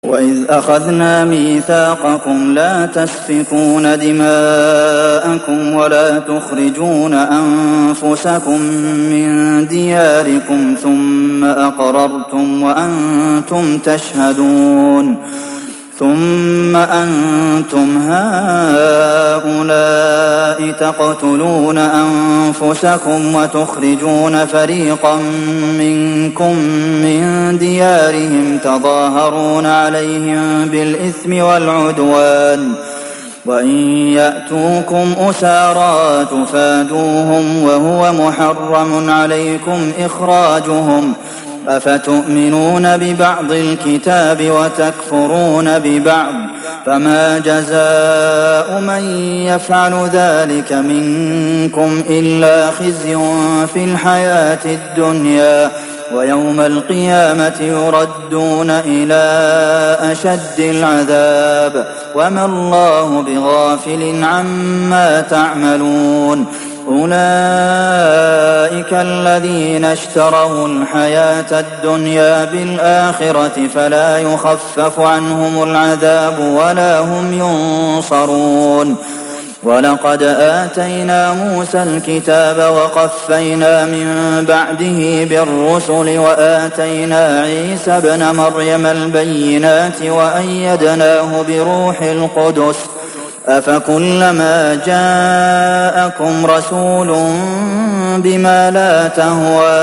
وإذ أخذنا ميثاقكم لا تسفكون دماءكم ولا تخرجون أنفسكم من دياركم ثم أقررتم وأنتم تشهدون ثم أنتم هؤلاء تقتلون أنفسكم وتخرجون فريقا منكم من ديارهم تظاهرون عليهم بالإثم والعدوان وإن يأتوكم أسارى تفادوهم وهو محرم عليكم إخراجهم أفتؤمنون ببعض الكتاب وتكفرون ببعض فما جزاء من يفعل ذلك منكم إلا خزي في الحياة الدنيا ويوم القيامة يردون إلى أشد العذاب وما الله بغافل عما تعملون أولئك الذين اشتروا الحياة الدنيا بالآخرة فلا يخفف عنهم العذاب ولا هم ينصرون ولقد آتينا موسى الكتاب وقفينا من بعده بالرسل وآتينا عيسى ابن مريم البينات وأيدناه بروح القدس أفكلما جاءكم رسول بما لا تهوى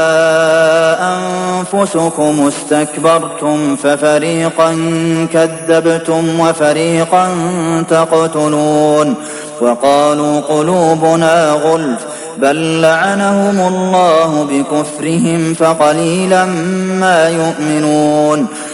أنفسكم استكبرتم ففريقا كذبتم وفريقا تقتلون وقالوا قلوبنا غلف بل لعنهم الله بكفرهم فقليلا ما يؤمنون